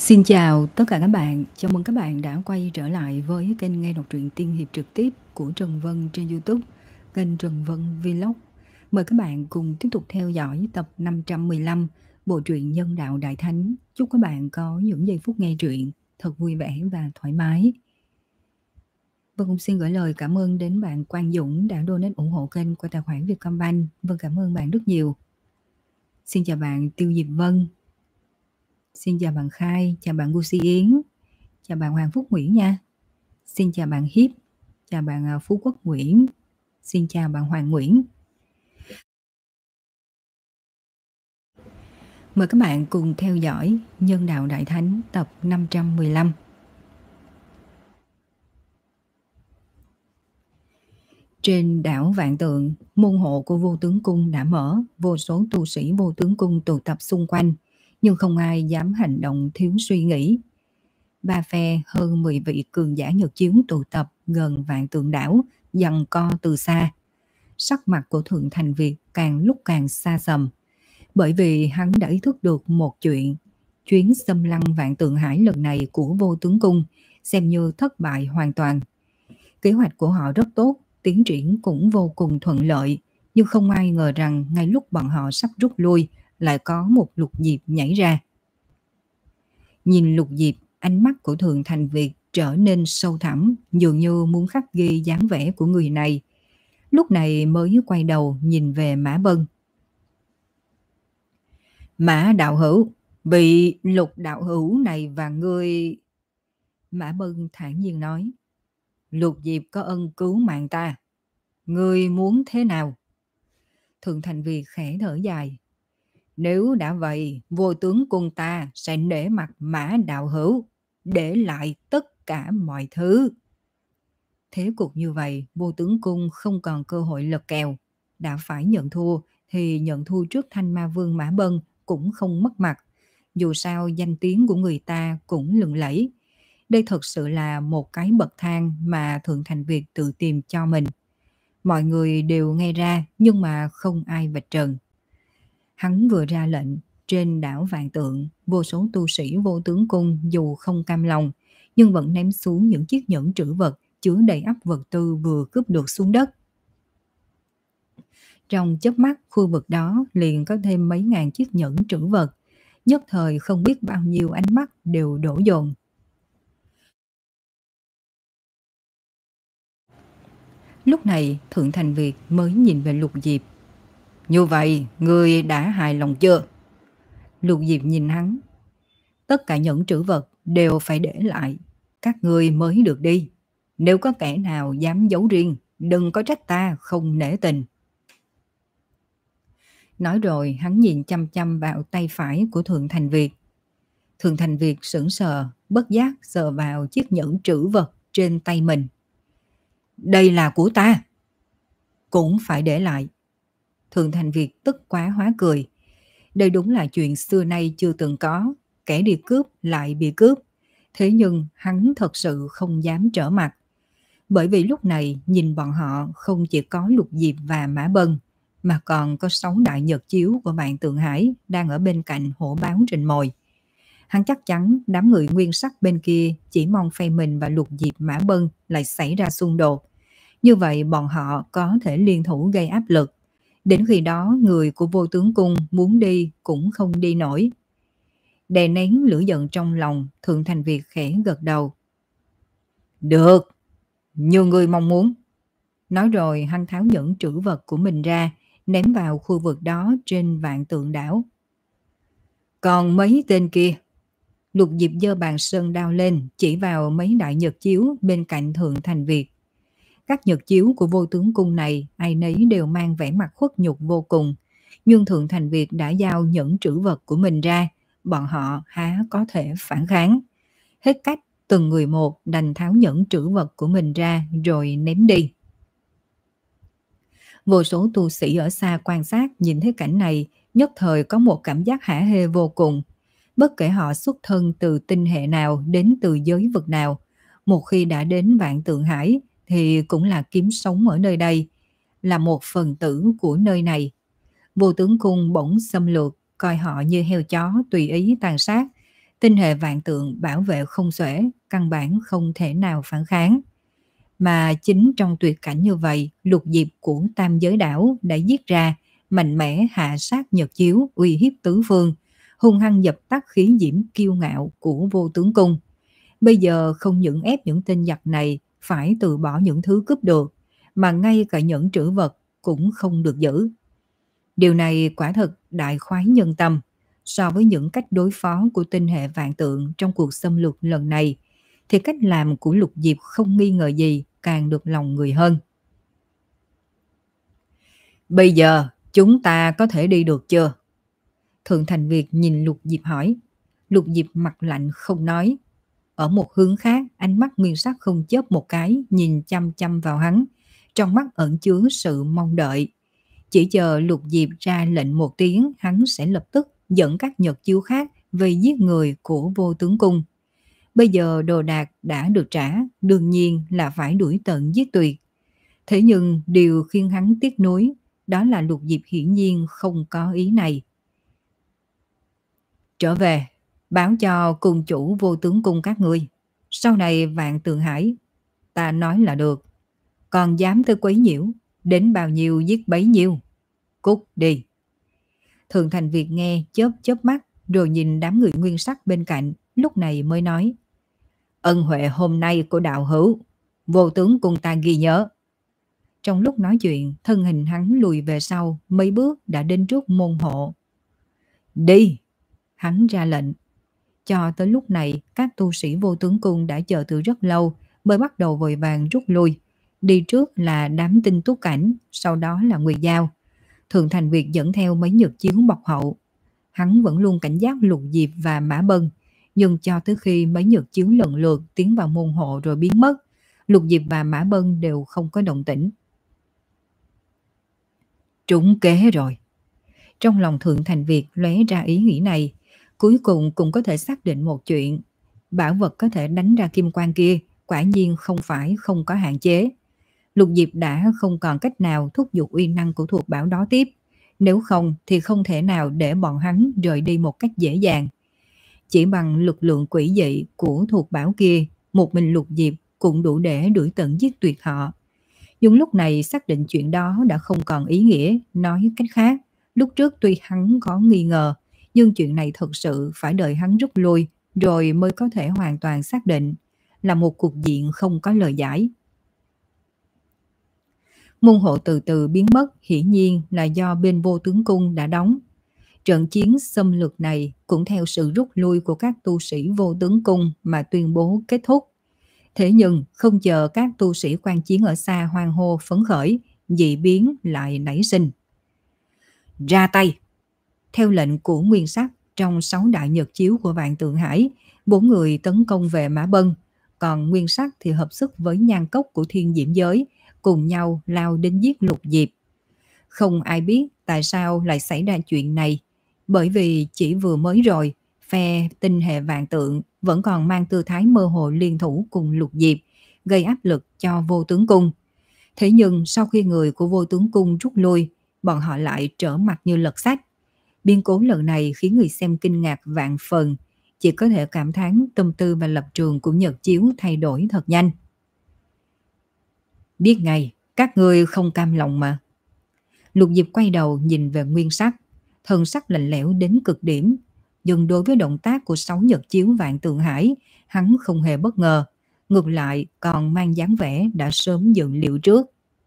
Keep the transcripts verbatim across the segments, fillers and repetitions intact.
Xin chào tất cả các bạn, chào mừng các bạn đã quay trở lại với kênh nghe đọc truyện tiên hiệp trực tiếp của Trần Vân trên YouTube, kênh Trần Vân Vlog. Mời các bạn cùng tiếp tục theo dõi tập năm trăm mười lăm bộ truyện Nhân đạo Đại Thánh. Chúc các bạn có những giây phút nghe truyện thật vui vẻ và thoải mái. Vân cũng xin gửi lời cảm ơn đến bạn Quang Dũng đã donate ủng hộ kênh qua tài khoản Vietcombank. Vân cảm ơn bạn rất nhiều. Xin chào bạn Tiêu Diệp Vân. Xin chào bạn Khai, chào bạn Gucci Yến, chào bạn Hoàng Phúc Nguyễn nha. Xin chào bạn Hiếp, chào bạn Phú Quốc Nguyễn, xin chào bạn Hoàng Nguyễn. Mời các bạn cùng theo dõi Nhân đạo Đại Thánh tập năm trăm mười lăm. Trên đảo Vạn Tượng, môn hộ của Vô Tướng Cung đã mở, vô số tu sĩ Vô Tướng Cung tụ tập xung quanh, nhưng không ai dám hành động thiếu suy nghĩ. Ba phe hơn mười vị cường giả Nhật Chiếu tụ tập gần Vạn Tượng đảo, giằng co từ xa. Sắc mặt của Thượng Thành Việt càng lúc càng xa sầm, bởi vì hắn đã ý thức được một chuyện. Chuyến xâm lăng Vạn Tượng Hải lần này của Vô Tướng Cung xem như thất bại hoàn toàn. Kế hoạch của họ rất tốt, tiến triển cũng vô cùng thuận lợi, nhưng không ai ngờ rằng ngay lúc bọn họ sắp rút lui lại có một Lục Diệp nhảy ra. Nhìn Lục Diệp, ánh mắt của Thượng Thành Việt trở nên sâu thẳm, dường như muốn khắc ghi dáng vẻ của người này. Lúc này mới quay đầu nhìn về Mã Bân. Mã đạo hữu, bị Lục đạo hữu này và ngươi... Mã Bân thản nhiên nói. Lục Diệp có ân cứu mạng ta, ngươi muốn thế nào? Thượng Thành Việt khẽ thở dài. Nếu đã vậy, Vô Tướng Cung ta sẽ nể mặt Mã đạo hữu, để lại tất cả mọi thứ. Thế cục như vậy, Vô Tướng Cung không còn cơ hội lật kèo. Đã phải nhận thua thì nhận thua trước Thanh Ma Vương Mã Bân cũng không mất mặt. Dù sao danh tiếng của người ta cũng lừng lẫy. Đây thật sự là một cái bậc thang mà Thượng Thành Việt tự tìm cho mình. Mọi người đều nghe ra nhưng mà không ai vạch trần. Hắn vừa ra lệnh, trên đảo Vạn Tượng, vô số tu sĩ Vô Tướng Cung dù không cam lòng, nhưng vẫn ném xuống những chiếc nhẫn trữ vật chứa đầy ắp vật tư vừa cướp được xuống đất. Trong chớp mắt, khu vực đó liền có thêm mấy ngàn chiếc nhẫn trữ vật, nhất thời không biết bao nhiêu ánh mắt đều đổ dồn. Lúc này, Thượng Thành Việt mới nhìn về Lục Diệp. Như vậy, ngươi đã hài lòng chưa? Lục Diệp nhìn hắn. Tất cả nhẫn trữ vật đều phải để lại, các ngươi mới được đi. Nếu có kẻ nào dám giấu riêng, đừng có trách ta không nể tình. Nói rồi hắn nhìn chăm chăm vào tay phải của Thượng Thành Việt. Thượng Thành Việt sững sờ, bất giác sờ vào chiếc nhẫn trữ vật trên tay mình. Đây là của ta. Cũng phải để lại. Thượng Thành Việt tức quá hóa cười. Đây đúng là chuyện xưa nay chưa từng có. Kẻ đi cướp lại bị cướp. Thế nhưng hắn thật sự không dám trở mặt. Bởi vì lúc này nhìn bọn họ không chỉ có Lục Diệp và Mã Bân, mà còn có sáu đại nhật chiếu của Vạn Tượng Hải đang ở bên cạnh hổ báo rình mồi. Hắn chắc chắn đám người nguyên sắc bên kia chỉ mong phe mình và Lục Diệp Mã Bân lại xảy ra xung đột. Như vậy bọn họ có thể liên thủ gây áp lực. Đến khi đó người của Vô Tướng Cung muốn đi cũng không đi nổi. Đè nén lửa giận trong lòng, Thượng Thành Việt khẽ gật đầu. Được, như người mong muốn. Nói rồi hắn tháo nhẫn trữ vật của mình ra, ném vào khu vực đó trên Vạn Tượng đảo. Còn mấy tên kia? Lục Diệp giơ bàn sơn đao lên, chỉ vào mấy đại nhật chiếu bên cạnh Thượng Thành Việt. Các nhật chiếu của Vô Tướng Cung này ai nấy đều mang vẻ mặt khuất nhục vô cùng. Nhưng Thượng Thành Việt đã giao nhẫn trữ vật của mình ra, bọn họ há có thể phản kháng. Hết cách, từng người một đành tháo nhẫn trữ vật của mình ra rồi ném đi. Vô số tu sĩ ở xa quan sát nhìn thấy cảnh này, nhất thời có một cảm giác hả hê vô cùng. Bất kể họ xuất thân từ tinh hệ nào đến từ giới vực nào, một khi đã đến Vạn Tượng Hải thì cũng là kiếm sống ở nơi đây, là một phần tử của nơi này. Vô Tướng Cung bỗng xâm lược, coi họ như heo chó tùy ý tàn sát, Tinh hệ vạn tượng bảo vệ không xuể, căn bản không thể nào phản kháng. Mà chính trong tuyệt cảnh như vậy, lục diệp của tam giới đảo đã giết ra, mạnh mẽ hạ sát nhật chiếu, uy hiếp tứ phương, hung hăng dập tắt khí diễm kiêu ngạo của vô tướng cung. Bây giờ không những ép những tên giặc này phải từ bỏ những thứ cướp được, mà ngay cả những trữ vật cũng không được giữ. Điều này quả thật đại khoái nhân tâm. So với những cách đối phó của tinh hệ vạn tượng trong cuộc xâm lược lần này, thì cách làm của Lục Diệp không nghi ngờ gì càng được lòng người hơn. Bây giờ chúng ta có thể đi được chưa? Thượng Thành Việt nhìn Lục Diệp hỏi. Lục Diệp mặt lạnh không nói. Ở một hướng khác, ánh mắt Nguyên Sắc không chớp một cái, nhìn chăm chăm vào hắn, trong mắt ẩn chứa sự mong đợi. Chỉ chờ Lục Diệp ra lệnh một tiếng, hắn sẽ lập tức dẫn các nhật chiếu khác về giết người của vô tướng cung. Bây giờ đồ đạc đã được trả, đương nhiên là phải đuổi tận giết tuyệt. Thế nhưng điều khiến hắn tiếc nuối, đó là Lục Diệp hiển nhiên không có ý này. Trở về, báo cho cung chủ vô tướng cung các ngươi. Sau này Vạn Tượng Hải, ta nói là được. Còn dám tới quấy nhiễu, đến bao nhiêu giết bấy nhiêu. Cút đi. Thượng Thành Việt nghe chớp chớp mắt, rồi nhìn đám người Nguyên Sắc bên cạnh, lúc này mới nói. Ân huệ hôm nay của đạo hữu, vô tướng cùng ta ghi nhớ. Trong lúc nói chuyện, thân hình hắn lùi về sau, mấy bước đã đến trước môn hộ. Đi! Hắn ra lệnh. Cho tới lúc này, các tu sĩ vô tướng cung đã chờ từ rất lâu, mới bắt đầu vội vàng rút lui. Đi trước là đám tinh túc cảnh, sau đó là Nguyệt Giao. Thượng Thành Việt dẫn theo mấy nhật chiếu bọc hậu. Hắn vẫn luôn cảnh giác Lục Diệp và Mã Bân, nhưng cho tới khi mấy nhật chiếu lần lượt tiến vào môn hộ rồi biến mất, Lục Diệp và Mã Bân đều không có động tĩnh. Trúng kế rồi. Trong lòng Thượng Thành Việt lóe ra ý nghĩ này, cuối cùng cũng có thể xác định một chuyện. Bảo vật có thể đánh ra kim quang kia, quả nhiên không phải không có hạn chế. Lục Diệp đã không còn cách nào thúc giục uy năng của thuộc bảo đó tiếp, nếu không thì không thể nào để bọn hắn rời đi một cách dễ dàng. Chỉ bằng lực lượng quỷ dị của thuộc bảo kia, một mình Lục Diệp cũng đủ để đuổi tận giết tuyệt họ. Nhưng lúc này xác định chuyện đó đã không còn ý nghĩa, nói cách khác, lúc trước tuy hắn có nghi ngờ, nhưng chuyện này thật sự phải đợi hắn rút lui rồi mới có thể hoàn toàn xác định, là một cục diện không có lời giải. Môn hộ từ từ biến mất, hiển nhiên là do bên vô tướng cung đã đóng. Trận chiến xâm lược này cũng theo sự rút lui của các tu sĩ vô tướng cung mà tuyên bố kết thúc. Thế nhưng không chờ các tu sĩ quan chiến ở xa hoan hô phấn khởi, dị biến lại nảy sinh. Ra tay! Theo lệnh của Nguyên Sắc, trong sáu đại nhật chiếu của Vạn Tượng Hải, bốn người tấn công về Mã Bân, còn Nguyên Sắc thì hợp sức với nhan cốc của Thiên Diễm Giới, cùng nhau lao đến giết Lục Diệp. Không ai biết tại sao lại xảy ra chuyện này, bởi vì chỉ vừa mới rồi, phe tinh hệ Vạn Tượng vẫn còn mang tư thái mơ hồ liên thủ cùng Lục Diệp, gây áp lực cho vô tướng cung. Thế nhưng sau khi người của vô tướng cung rút lui, bọn họ lại trở mặt như lật sách. Biến cố lần này khiến người xem kinh ngạc vạn phần, chỉ có thể cảm thán tâm tư và lập trường của nhật chiếu thay đổi thật nhanh. Biết ngay, các ngươi không cam lòng mà. Lục Diệp quay đầu nhìn về Nguyên Sắc, thần sắc lạnh lẽo đến cực điểm. Nhưng đối với động tác của sáu nhật chiếu Vạn Tượng Hải, hắn không hề bất ngờ, ngược lại còn mang dáng vẻ đã sớm dự liệu trước.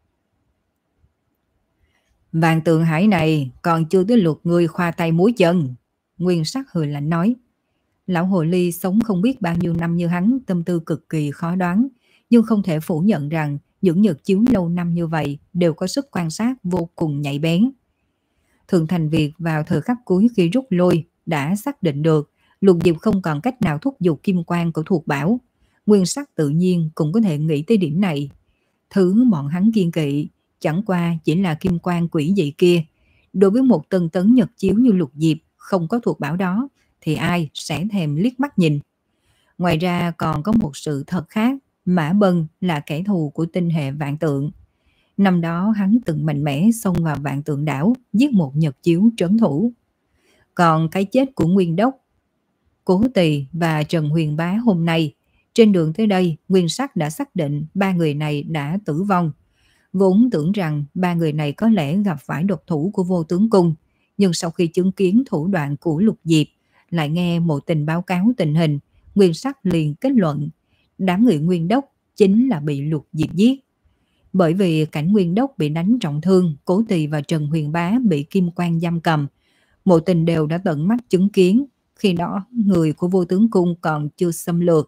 Vạn Tượng Hải này còn chưa tới lượt ngươi khoa tay múa chân. Nguyên Sắc hừ lạnh nói. Lão hồ ly sống không biết bao nhiêu năm như hắn, tâm tư cực kỳ khó đoán, nhưng không thể phủ nhận rằng những nhật chiếu lâu năm như vậy đều có sức quan sát vô cùng nhạy bén. Thượng Thành Việt vào thời khắc cuối khi rút lui đã xác định được Lục Diệp không còn cách nào thúc giục kim quang của thuộc bảo. Nguyên Sắc tự nhiên cũng có thể nghĩ tới điểm này. Thứ bọn hắn kiên kỵ chẳng qua chỉ là kim quang quỷ dị kia. Đối với một tân tấn nhật chiếu như Lục Diệp không có thuộc bảo đó thì ai sẽ thèm liếc mắt nhìn. Ngoài ra còn có một sự thật khác, Mã Bân là kẻ thù của tinh hệ Vạn Tượng. Năm đó hắn từng mạnh mẽ xông vào Vạn Tượng đảo, giết một nhật chiếu trấn thủ. Còn cái chết của Nguyên Đốc, Cố Tỳ và Trần Huyền Bá hôm nay. Trên đường tới đây, Nguyên Sắc đã xác định ba người này đã tử vong. Vốn tưởng rằng ba người này có lẽ gặp phải độc thủ của Vô Tướng Cung, nhưng sau khi chứng kiến thủ đoạn của Lục Diệp, lại nghe Mộ Tình báo cáo tình hình, Nguyên Sắc liền kết luận đám người Nguyên Đốc chính là bị Lục Diệp giết. Bởi vì cảnh Nguyên Đốc bị đánh trọng thương, Cố Tỳ và Trần Huyền Bá bị Kim Quan giam cầm, Mộ Tình đều đã tận mắt chứng kiến, khi đó người của Vô Tướng Cung còn chưa xâm lược.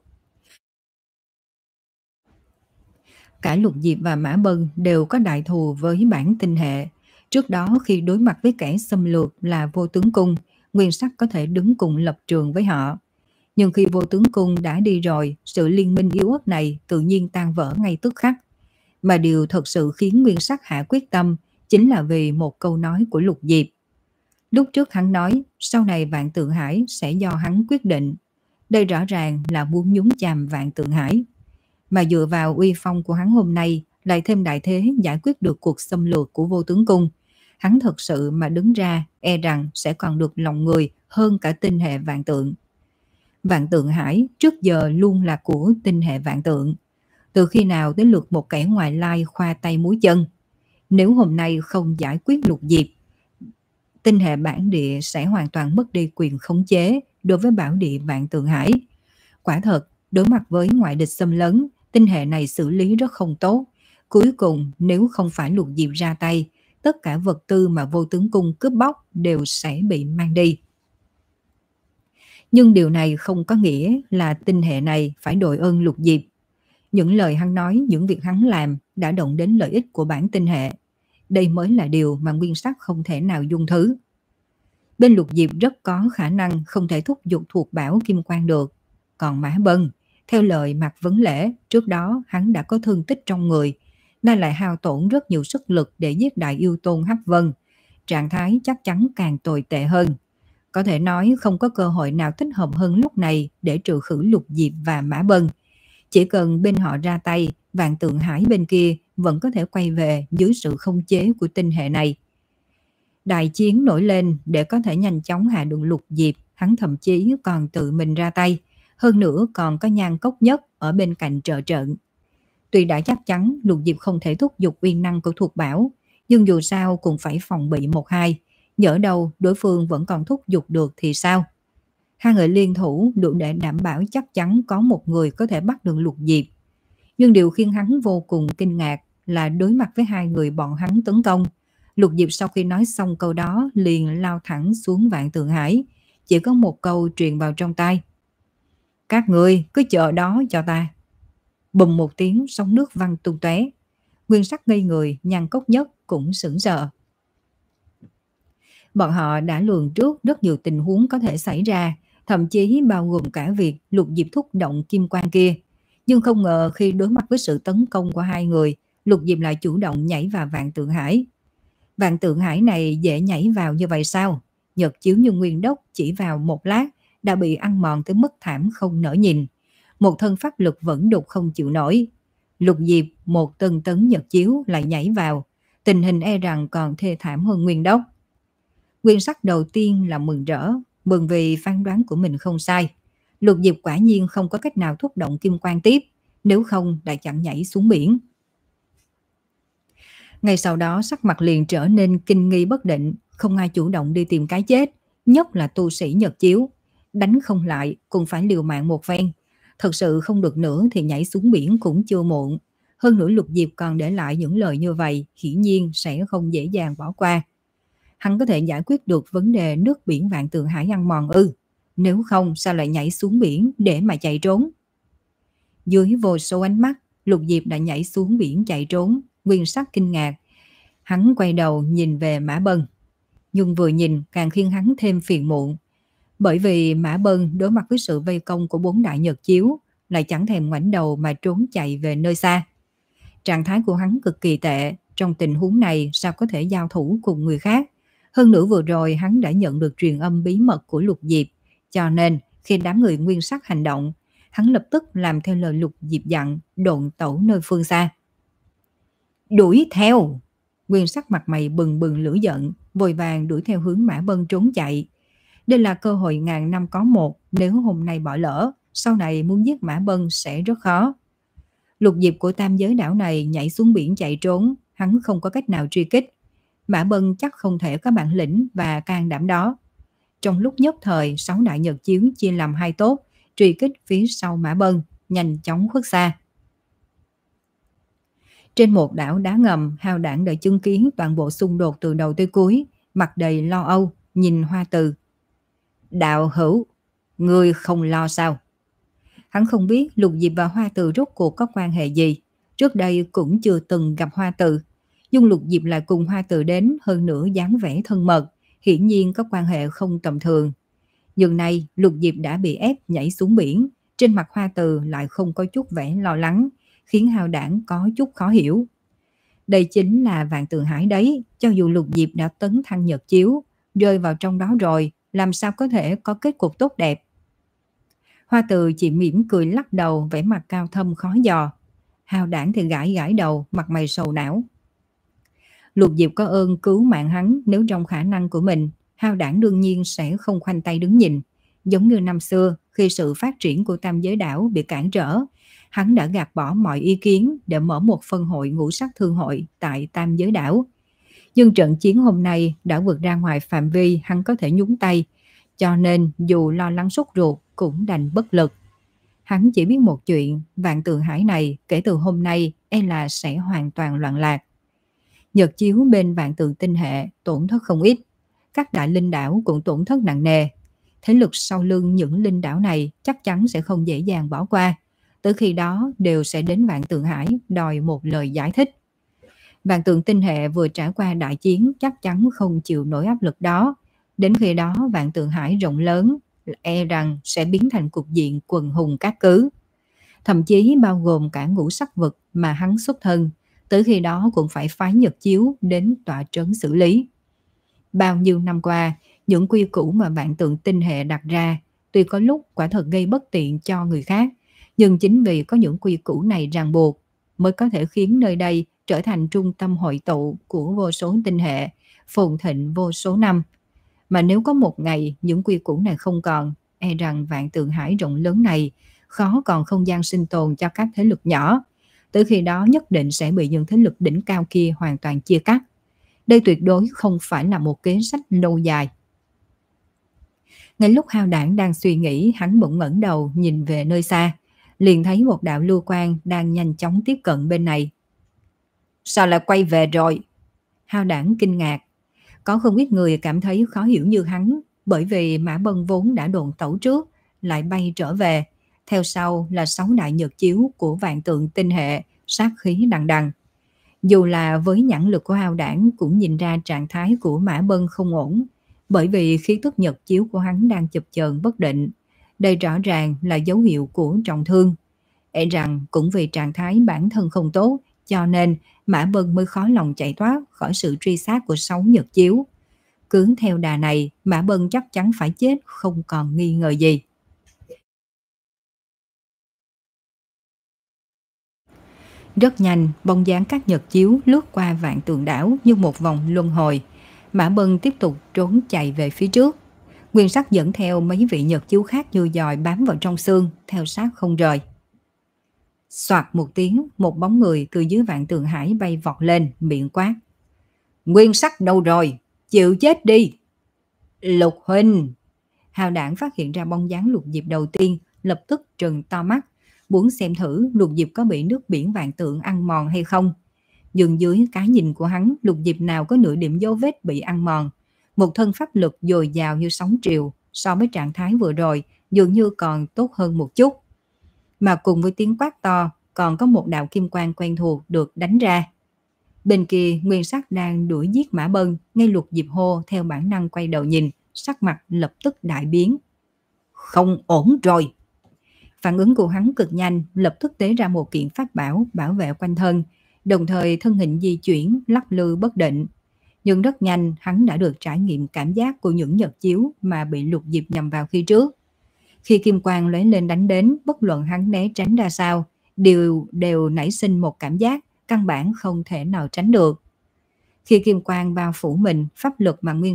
Cả Lục Diệp và Mã Bân đều có đại thù với bản tinh hệ. Trước đó khi đối mặt với kẻ xâm lược là Vô Tướng Cung, Nguyên Sắc có thể đứng cùng lập trường với họ. Nhưng khi Vô Tướng Cung đã đi rồi, sự liên minh yếu ớt này tự nhiên tan vỡ ngay tức khắc. Mà điều thật sự khiến Nguyên Sắc hạ quyết tâm chính là vì một câu nói của Lục Diệp. Lúc trước hắn nói sau này Vạn Tượng Hải sẽ do hắn quyết định. Đây rõ ràng là muốn nhúng chàm Vạn Tượng Hải. Mà dựa vào uy phong của hắn hôm nay, lại thêm đại thế giải quyết được cuộc xâm lược của Vô Tướng Cung, hắn thật sự mà đứng ra e rằng sẽ còn được lòng người hơn cả tinh hệ Vạn Tượng. Vạn Tượng Hải trước giờ luôn là của tinh hệ Vạn Tượng. Từ khi nào đến lượt một kẻ ngoài lai khoa tay múi chân? Nếu hôm nay không giải quyết Lục Diệp, tinh hệ bản địa sẽ hoàn toàn mất đi quyền khống chế đối với bảo địa Vạn Tượng Hải. Quả thật, đối mặt với ngoại địch xâm lấn, tinh hệ này xử lý rất không tốt. Cuối cùng, nếu không phải Lục Diệp ra tay, tất cả vật tư mà Vô Tướng Cung cướp bóc đều sẽ bị mang đi. Nhưng điều này không có nghĩa là tinh hệ này phải đội ơn Lục Diệp. Những lời hắn nói, những việc hắn làm đã động đến lợi ích của bản tinh hệ. Đây mới là điều mà Nguyên Sắc không thể nào dung thứ. Bên Lục Diệp rất có khả năng không thể thúc giục thuộc bảo Kim Quan được. Còn Mã Bân, theo lời Mạc Vấn Lễ, trước đó hắn đã có thương tích trong người, nay lại hao tổn rất nhiều sức lực để giết đại yêu tôn Hắc Vân. Trạng thái chắc chắn càng tồi tệ hơn. Có thể nói không có cơ hội nào thích hợp hơn lúc này để trừ khử Lục Diệp và Mã Bân. Chỉ cần bên họ ra tay, Vạn Tượng Hải bên kia vẫn có thể quay về dưới sự khống chế của tinh hệ này. Đại chiến nổi lên để có thể nhanh chóng hạ được Lục Diệp, hắn thậm chí còn tự mình ra tay. Hơn nữa còn có Nhan Cốc Nhất ở bên cạnh trợ trận. Tuy đã chắc chắn Lục Diệp không thể thúc giục uy năng của thuộc bảo, nhưng dù sao cũng phải phòng bị một hai. Nhỡ đâu đối phương vẫn còn thúc giục được thì sao? Hai người liên thủ đủ để đảm bảo chắc chắn có một người có thể bắt được Lục Diệp. Nhưng điều khiến hắn vô cùng kinh ngạc là đối mặt với hai người bọn hắn tấn công, Lục Diệp sau khi nói xong câu đó liền lao thẳng xuống Vạn Tượng Hải, chỉ có một câu truyền vào trong tai: các người cứ chờ đó cho ta. Bùm một tiếng, sóng nước văng tung tóe. Nguyên Sắc ngây người, Nhan Cốc Nhất cũng sững sờ. Bọn họ đã lường trước rất nhiều tình huống có thể xảy ra, thậm chí bao gồm cả việc Lục Diệp thúc động kim quan kia. Nhưng không ngờ khi đối mặt với sự tấn công của hai người, Lục Diệp lại chủ động nhảy vào Vạn Tượng Hải. Vạn Tượng Hải này dễ nhảy vào như vậy sao? Nhật chiếu như Nguyên Đốc chỉ vào một lát đã bị ăn mòn tới mức thảm không nỡ nhìn. Một thân pháp lực vẫn đục không chịu nổi. Lục Diệp một tân tấn nhật chiếu lại nhảy vào, tình hình e rằng còn thê thảm hơn Nguyên Đốc. Nguyên Sắc đầu tiên là mừng rỡ, mừng vì phán đoán của mình không sai. Lục Diệp quả nhiên không có cách nào thúc động kim quan tiếp, nếu không đã chẳng nhảy xuống biển. Ngay sau đó sắc mặt liền trở nên kinh nghi bất định, không ai chủ động đi tìm cái chết, nhất là tu sĩ nhật chiếu. Đánh không lại cũng phải liều mạng một phen. Thật sự không được nữa thì nhảy xuống biển cũng chưa muộn. Hơn nữa Lục Diệp còn để lại những lời như vậy, hiển nhiên sẽ không dễ dàng bỏ qua. Hắn có thể giải quyết được vấn đề nước biển Vạn Tượng Hải ăn mòn ư? Nếu không sao lại nhảy xuống biển để mà chạy trốn? Dưới vô số ánh mắt, Lục Diệp đã nhảy xuống biển chạy trốn. Nguyên Sắc kinh ngạc, hắn quay đầu nhìn về Mã Bân, nhưng vừa nhìn càng khiến hắn thêm phiền muộn. Bởi vì Mã Bân đối mặt với sự vây công của bốn đại nhật chiếu, lại chẳng thèm ngoảnh đầu mà trốn chạy về nơi xa. Trạng thái của hắn cực kỳ tệ, trong tình huống này sao có thể giao thủ cùng người khác. Hơn nữa vừa rồi hắn đã nhận được truyền âm bí mật của Lục Diệp, cho nên khi đám người Nguyên Sắc hành động, hắn lập tức làm theo lời Lục Diệp dặn, độn tẩu nơi phương xa. Đuổi theo! Nguyên Sắc mặt mày bừng bừng lửa giận, vội vàng đuổi theo hướng Mã Bân trốn chạy. Đây là cơ hội ngàn năm có một, nếu hôm nay bỏ lỡ, sau này muốn giết Mã Bân sẽ rất khó. Lục diệp của tam giới đảo này nhảy xuống biển chạy trốn, hắn không có cách nào truy kích. Mã Bân chắc không thể có bản lĩnh và can đảm đó. Trong lúc nhất thời, sáu đại nhật chiếu chia làm hai tốt, truy kích phía sau Mã Bân, nhanh chóng khuất xa. Trên một đảo đá ngầm, Hao Đảng đã chứng kiến toàn bộ xung đột từ đầu tới cuối, mặt đầy lo âu, nhìn Hoa Từ. Đạo hữu, ngươi không lo sao? Hắn không biết Lục Diệp và Hoa Từ rốt cuộc có quan hệ gì, trước đây cũng chưa từng gặp Hoa Từ. Nhưng Lục Diệp lại cùng Hoa Từ đến, hơn nữa dáng vẻ thân mật, hiển nhiên có quan hệ không tầm thường. Nhưng nay Lục Diệp đã bị ép nhảy xuống biển, trên mặt Hoa Từ lại không có chút vẻ lo lắng, khiến Hao Đảng có chút khó hiểu. Đây chính là Vạn Tượng Hải đấy, cho dù Lục Diệp đã tấn thăng nhật chiếu, rơi vào trong đó rồi, làm sao có thể có kết cục tốt đẹp. Hoa Từ chỉ mỉm cười lắc đầu, vẻ mặt cao thâm khó dò. Hao Đảng thì gãi gãi đầu, mặt mày sầu não. Lục Diệp có ơn cứu mạng hắn, nếu trong khả năng của mình, Hao Đảng đương nhiên sẽ không khoanh tay đứng nhìn. Giống như năm xưa, khi sự phát triển của tam giới đảo bị cản trở, hắn đã gạt bỏ mọi ý kiến để mở một phân hội ngũ sắc thương hội tại tam giới đảo. Nhưng trận chiến hôm nay đã vượt ra ngoài phạm vi hắn có thể nhúng tay, cho nên dù lo lắng sốt ruột cũng đành bất lực. Hắn chỉ biết một chuyện, Vạn Tượng Hải này kể từ hôm nay e là sẽ hoàn toàn loạn lạc. Nhật chiếu bên Vạn Tượng tinh hệ tổn thất không ít, các đại linh đảo cũng tổn thất nặng nề. Thế lực sau lưng những linh đảo này chắc chắn sẽ không dễ dàng bỏ qua, tới khi đó đều sẽ đến Vạn Tượng Hải đòi một lời giải thích. Vạn Tượng tinh hệ vừa trải qua đại chiến chắc chắn không chịu nổi áp lực đó, đến khi đó Vạn Tượng Hải rộng lớn e rằng sẽ biến thành cục diện quần hùng cát cứ, thậm chí bao gồm cả ngũ sắc vực mà hắn xuất thân, tới khi đó cũng phải phái nhật chiếu đến tọa trấn xử lý. Bao nhiêu năm qua, những quy củ mà Vạn Tượng tinh hệ đặt ra tuy có lúc quả thật gây bất tiện cho người khác, nhưng chính vì có những quy củ này ràng buộc mới có thể khiến nơi đây trở thành trung tâm hội tụ của vô số tinh hệ, phồn thịnh vô số năm. Mà nếu có một ngày những quy củ này không còn, e rằng Vạn Tượng Hải rộng lớn này khó còn không gian sinh tồn cho các thế lực nhỏ. Tới khi đó nhất định sẽ bị những thế lực đỉnh cao kia hoàn toàn chia cắt. Đây tuyệt đối không phải là một kế sách lâu dài. Ngay lúc Hao Đảng đang suy nghĩ, hắn bỗng ngẩng đầu nhìn về nơi xa, liền thấy một đạo lưu quang đang nhanh chóng tiếp cận bên này. Sao lại quay về rồi? Hao Đảng kinh ngạc. Có không ít người cảm thấy khó hiểu như hắn, bởi vì Mã Bân vốn đã độn tẩu trước, lại bay trở về. Theo sau là sáu đại nhật chiếu của Vạn Tượng tinh hệ, sát khí đằng đằng. Dù là với nhãn lực của Hao Đảng cũng nhìn ra trạng thái của Mã Bân không ổn, bởi vì khí tức nhật chiếu của hắn đang chập chờn bất định. Đây rõ ràng là dấu hiệu của trọng thương. E rằng cũng vì trạng thái bản thân không tốt, cho nên Mã Bân mới khó lòng chạy thoát khỏi sự truy sát của sáu nhật chiếu. Cứ theo đà này, Mã Bân chắc chắn phải chết không còn nghi ngờ gì. Rất nhanh, bóng dáng các nhật chiếu lướt qua Vạn Tượng đảo như một vòng luân hồi. Mã Bân tiếp tục trốn chạy về phía trước. Nguyên Sắc dẫn theo mấy vị nhật chiếu khác như dòi bám vào trong xương, theo sát không rời. Soạt một tiếng, một bóng người từ dưới Vạn Tượng Hải bay vọt lên, miệng quát. Nguyên Sắc đâu rồi? Chịu chết đi! Lục huynh! Hao Đảng phát hiện ra bóng dáng Lục Diệp đầu tiên, lập tức trừng to mắt, muốn xem thử Lục Diệp có bị nước biển Vạn Tượng ăn mòn hay không. Nhưng dưới cái nhìn của hắn, Lục Diệp nào có nửa điểm dấu vết bị ăn mòn. Một thân pháp lực dồi dào như sóng triều, so với trạng thái vừa rồi dường như còn tốt hơn một chút. Mà cùng với tiếng quát to, còn có một đạo kim quang quen thuộc được đánh ra. Bên kia, Nguyên Sắc đang đuổi giết Mã Bân, ngay Lục Diệp hô theo bản năng quay đầu nhìn, sắc mặt lập tức đại biến. Không ổn rồi! Phản ứng của hắn cực nhanh, lập tức tế ra một kiện pháp bảo bảo vệ quanh thân, đồng thời thân hình di chuyển, lắc lư bất định. Nhưng rất nhanh, hắn đã được trải nghiệm cảm giác của những nhật chiếu mà bị Lục Diệp nhằm vào khi trước. Khi kim quang lóe lên đánh đến, bất luận hắn né tránh ra sao, đều đều nảy sinh một cảm giác căn bản không thể nào tránh được. Khi kim quang bao phủ mình, pháp lực mà Nguyên Sắc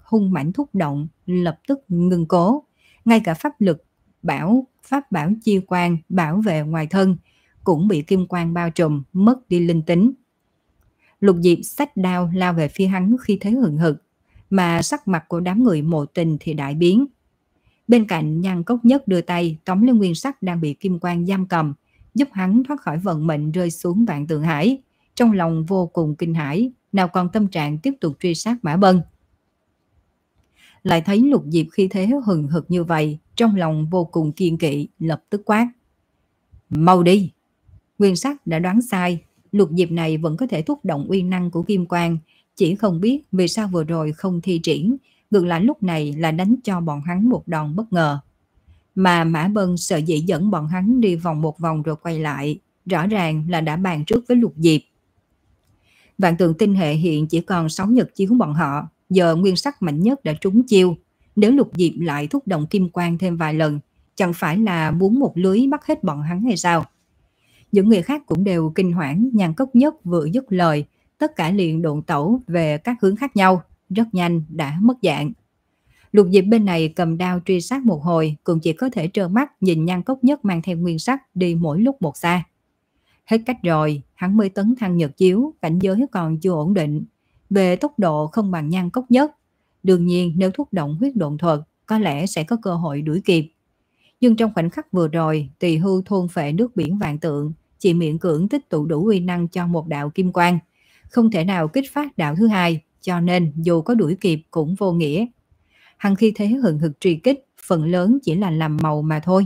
hung mãnh thúc động, lập tức ngưng cố. Ngay cả pháp lực bảo pháp bảo chi quan bảo vệ ngoài thân cũng bị kim quang bao trùm, mất đi linh tính. Lục Diệp xách đao lao về phía hắn khi thế hừng hực, mà sắc mặt của đám người Mộ Tình thì đại biến. Bên cạnh Nhan Cốc Nhất đưa tay tóm lấy Nguyên Sắc đang bị kim quang giam cầm, giúp hắn thoát khỏi vận mệnh rơi xuống Vạn Tượng Hải. Trong lòng vô cùng kinh hãi, nào còn tâm trạng tiếp tục truy sát Mã Bân. Lại thấy Lục Diệp khi thế hừng hực như vậy, trong lòng vô cùng kiên kỵ, lập tức quát: mau đi! Nguyên Sắc đã đoán sai, Lục Diệp này vẫn có thể thúc động uy năng của kim quang, chỉ không biết vì sao vừa rồi không thi triển, ngược lại lúc này là đánh cho bọn hắn một đòn bất ngờ. Mà Mã Bân sợ dĩ dẫn bọn hắn đi vòng một vòng rồi quay lại, rõ ràng là đã bàn trước với Lục Diệp. Vạn Tượng Tinh Hệ hiện chỉ còn sáu nhật chiếu bọn họ, giờ Nguyên Sắc mạnh nhất đã trúng chiêu. Nếu Lục Diệp lại thúc động kim quang thêm vài lần, chẳng phải là muốn một lưới bắt hết bọn hắn hay sao? Những người khác cũng đều kinh hoảng. Nhan Cốc Nhất vừa dứt lời, tất cả liền độn tẩu về các hướng khác nhau, rất nhanh đã mất dạng. Lục Diệp bên này cầm đao truy sát một hồi, cũng chỉ có thể trơ mắt nhìn Nhan Cốc Nhất mang theo Nguyên Sắc đi mỗi lúc một xa. Hết cách rồi, hắn mới tấn thăng nhật chiếu, cảnh giới còn chưa ổn định. Về tốc độ không bằng Nhan Cốc Nhất. Đương nhiên nếu thúc động huyết độn thuật, có lẽ sẽ có cơ hội đuổi kịp. Nhưng trong khoảnh khắc vừa rồi, Tỳ Hưu thôn phệ nước biển vạn tượng, chỉ miễn cưỡng tích tụ đủ uy năng cho một đạo kim quang, không thể nào kích phát đạo thứ hai, cho nên dù có đuổi kịp cũng vô nghĩa. Hắn khi thế hừng hực truy kích, phần lớn chỉ là làm màu mà thôi.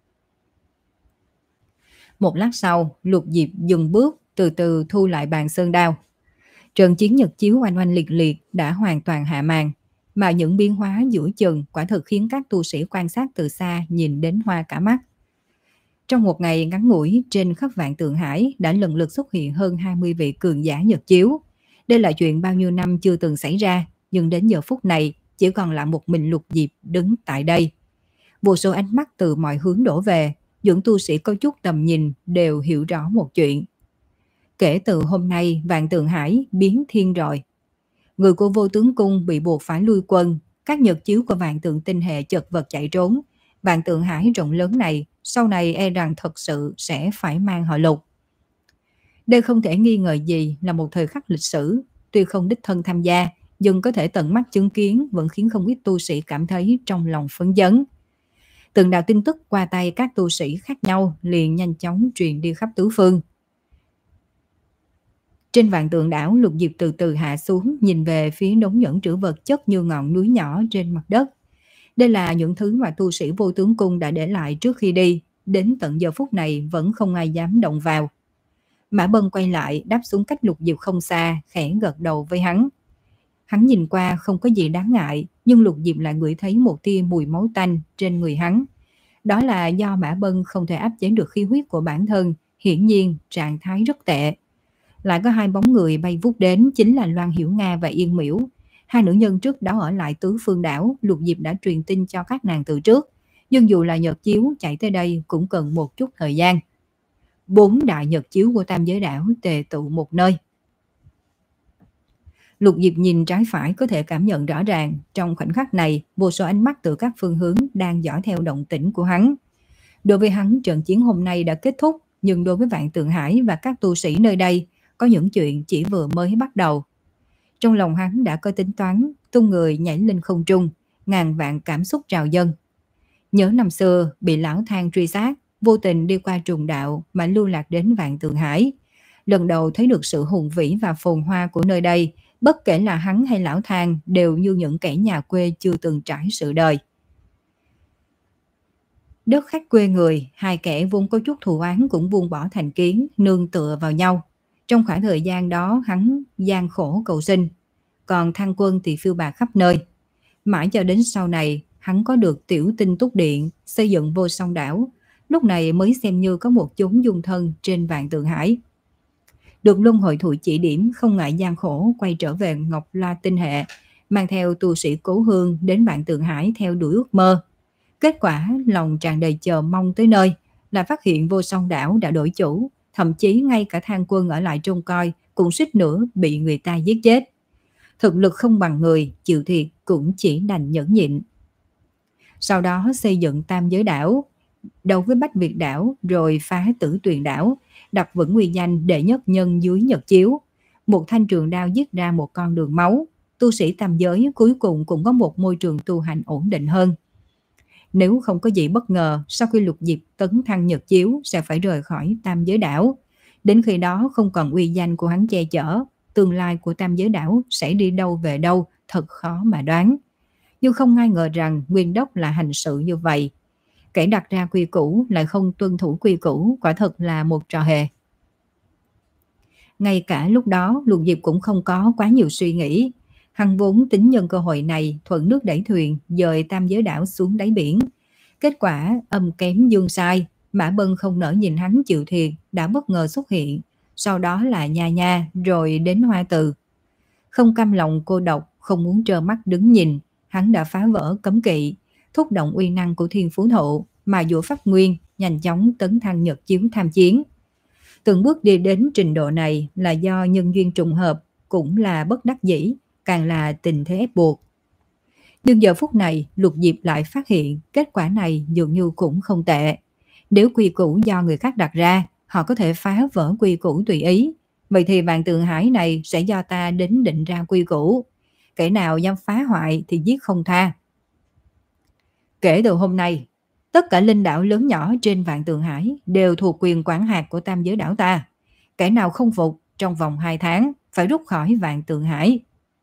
Một lát sau, Lục Diệp dừng bước, từ từ thu lại bàn sơn đao. Trận chiến nhật chiếu oanh oanh liệt liệt đã hoàn toàn hạ màn, mà những biến hóa giữa chừng quả thực khiến các tu sĩ quan sát từ xa nhìn đến hoa cả mắt. Trong một ngày ngắn ngủi, trên khắp Vạn Tượng Hải đã lần lượt xuất hiện hơn hai mươi vị cường giả nhật chiếu. Đây là chuyện bao nhiêu năm chưa từng xảy ra, nhưng đến giờ phút này chỉ còn lại một mình Lục Diệp đứng tại đây. Vô số ánh mắt từ mọi hướng đổ về, những tu sĩ có chút tầm nhìn đều hiểu rõ một chuyện. Kể từ hôm nay Vạn Tượng Hải biến thiên rồi. Người của Vô Tướng Cung bị buộc phải lui quân, các nhật chiếu của Vạn Tượng Tinh Hệ chật vật chạy trốn. Vạn Tượng Hải rộng lớn này sau này e rằng thật sự sẽ phải mang họ Lục. Đây không thể nghi ngờ gì là một thời khắc lịch sử, tuy không đích thân tham gia, nhưng có thể tận mắt chứng kiến vẫn khiến không ít tu sĩ cảm thấy trong lòng phấn chấn. Từng đạo tin tức qua tay các tu sĩ khác nhau liền nhanh chóng truyền đi khắp tứ phương. Trên Vạn Tượng đảo, Lục Diệp từ từ hạ xuống, nhìn về phía đống nhẫn trữ vật chất như ngọn núi nhỏ trên mặt đất. Đây là những thứ mà tu sĩ Vô Tướng Cung đã để lại trước khi đi, đến tận giờ phút này vẫn không ai dám động vào. Mã Bân quay lại, đáp xuống cách Lục Diệp không xa, khẽ gật đầu với hắn. Hắn nhìn qua không có gì đáng ngại, nhưng Lục Diệp lại ngửi thấy một tia mùi máu tanh trên người hắn. Đó là do Mã Bân không thể áp chế được khí huyết của bản thân, hiển nhiên trạng thái rất tệ. Lại có hai bóng người bay vút đến, chính là Loan Hiểu Nga và Yên Miễu. Hai nữ nhân trước đó ở lại Tứ Phương đảo, Lục Diệp đã truyền tin cho các nàng từ trước. Nhưng dù là nhật chiếu chạy tới đây cũng cần một chút thời gian. Bốn đại nhật chiếu của Tam Giới đảo tề tụ một nơi. Lục Diệp nhìn trái phải có thể cảm nhận rõ ràng, trong khoảnh khắc này, vô số ánh mắt từ các phương hướng đang dõi theo động tĩnh của hắn. Đối với hắn, trận chiến hôm nay đã kết thúc, nhưng đối với Vạn Tượng Hải và các tu sĩ nơi đây, có những chuyện chỉ vừa mới bắt đầu. Trong lòng hắn đã có tính toán, tung người nhảy lên không trung, ngàn vạn cảm xúc trào dâng. Nhớ năm xưa bị lão thang truy sát, vô tình đi qua trùng đạo mà lưu lạc đến Vạn Tượng Hải. Lần đầu thấy được sự hùng vĩ và phồn hoa của nơi đây, bất kể là hắn hay lão thang đều như những kẻ nhà quê chưa từng trải sự đời. Đất khách quê người, hai kẻ vốn có chút thù oán cũng buông bỏ thành kiến, nương tựa vào nhau. Trong khoảng thời gian đó hắn gian khổ cầu sinh, còn Thang Quân thì phiêu bạt khắp nơi. Mãi cho đến sau này hắn có được Tiểu Tinh Túc Điện, xây dựng Vô Song đảo, lúc này mới xem như có một chốn dung thân trên Vạn Tượng Hải. Được Luân Hồi Thụ chỉ điểm, không ngại gian khổ quay trở về Ngọc La Tinh Hệ, mang theo tu sĩ cố hương đến Vạn Tượng Hải theo đuổi ước mơ. Kết quả lòng tràn đầy chờ mong tới nơi là phát hiện Vô Song đảo đã đổi chủ, thậm chí ngay cả Thang Quân ở lại trông coi cũng suýt nữa bị người ta giết chết. Thực lực không bằng người, chịu thiệt cũng chỉ đành nhẫn nhịn. Sau đó xây dựng Tam Giới Đảo, đấu với Bách Việt Đảo rồi phá Tử Tuyền Đảo, đặt vững uy danh đệ nhất nhân dưới Nhật Chiếu. Một thanh trường đao giết ra một con đường máu, tu sĩ tam giới cuối cùng cũng có một môi trường tu hành ổn định hơn. Nếu không có gì bất ngờ, sau khi Lục Diệp tấn thăng Nhật Chiếu sẽ phải rời khỏi Tam Giới Đảo. Đến khi đó không còn uy danh của hắn che chở, tương lai của Tam Giới Đảo sẽ đi đâu về đâu thật khó mà đoán. Nhưng không ai ngờ rằng Nguyên Đốc là hành sự như vậy. Kẻ đặt ra quy củ lại không tuân thủ quy củ, quả thật là một trò hề. Ngay cả lúc đó, Lục Diệp cũng không có quá nhiều suy nghĩ. Hắn vốn tính nhân cơ hội này thuận nước đẩy thuyền, dời Tam Giới Đảo xuống đáy biển. Kết quả âm kém dương sai, Mã Bân không nỡ nhìn hắn chịu thiệt, đã bất ngờ xuất hiện. Sau đó là Nha Nha, rồi đến Hoa Từ. Không cam lòng cô độc, không muốn trơ mắt đứng nhìn, hắn đã phá vỡ cấm kỵ, thúc động uy năng của Thiên Phú Thụ, mà dụ pháp nguyên, nhanh chóng tấn thăng Nhật Chiếu tham chiến. Từng bước đi đến trình độ này là do nhân duyên trùng hợp, cũng là bất đắc dĩ, càng là tình thế ép buộc. Nhưng giờ phút này, Lục Diệp lại phát hiện kết quả này dường như cũng không tệ. Nếu quy củ do người khác đặt ra, họ có thể phá vỡ quy củ tùy ý. Vậy thì Vạn Tượng Hải này sẽ do ta đến định ra quy củ. Kẻ nào dám phá hoại thì giết không tha. Kể từ hôm nay, tất cả linh đảo lớn nhỏ trên Vạn Tượng Hải đều thuộc quyền quản hạt của Tam Giới Đảo ta. Kẻ nào không phục trong vòng hai tháng phải rút khỏi Vạn Tượng Hải.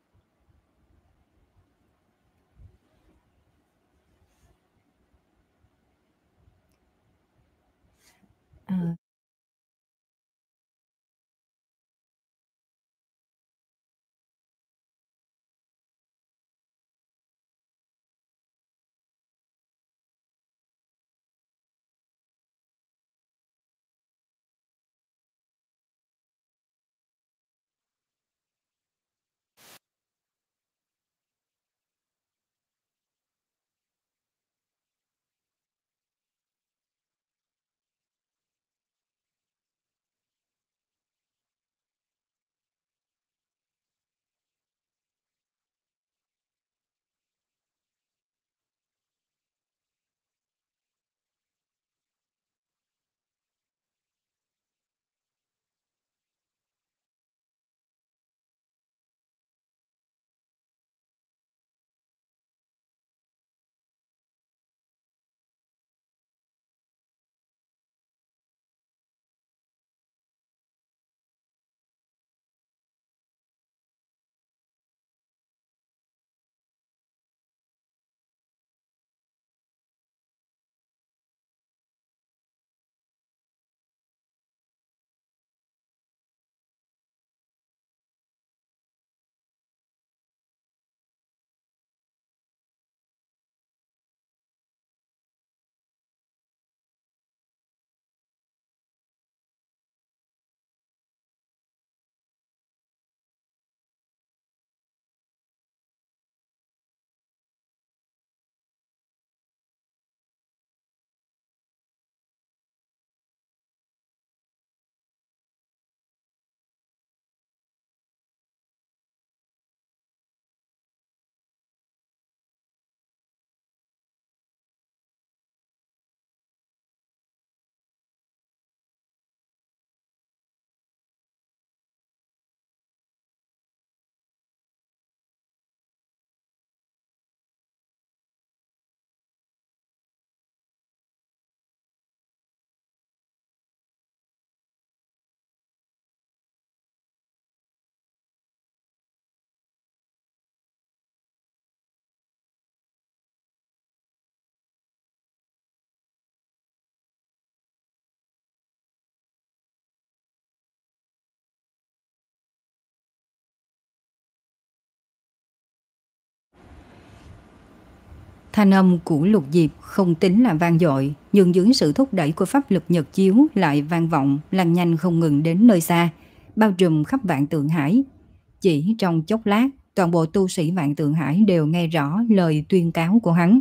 À. Thanh âm của Lục Diệp không tính là vang dội, nhưng dưới sự thúc đẩy của pháp lực Nhật Chiếu lại vang vọng, lan nhanh không ngừng đến nơi xa, bao trùm khắp Vạn Tượng Hải. Chỉ trong chốc lát, toàn bộ tu sĩ Vạn Tượng Hải đều nghe rõ lời tuyên cáo của hắn.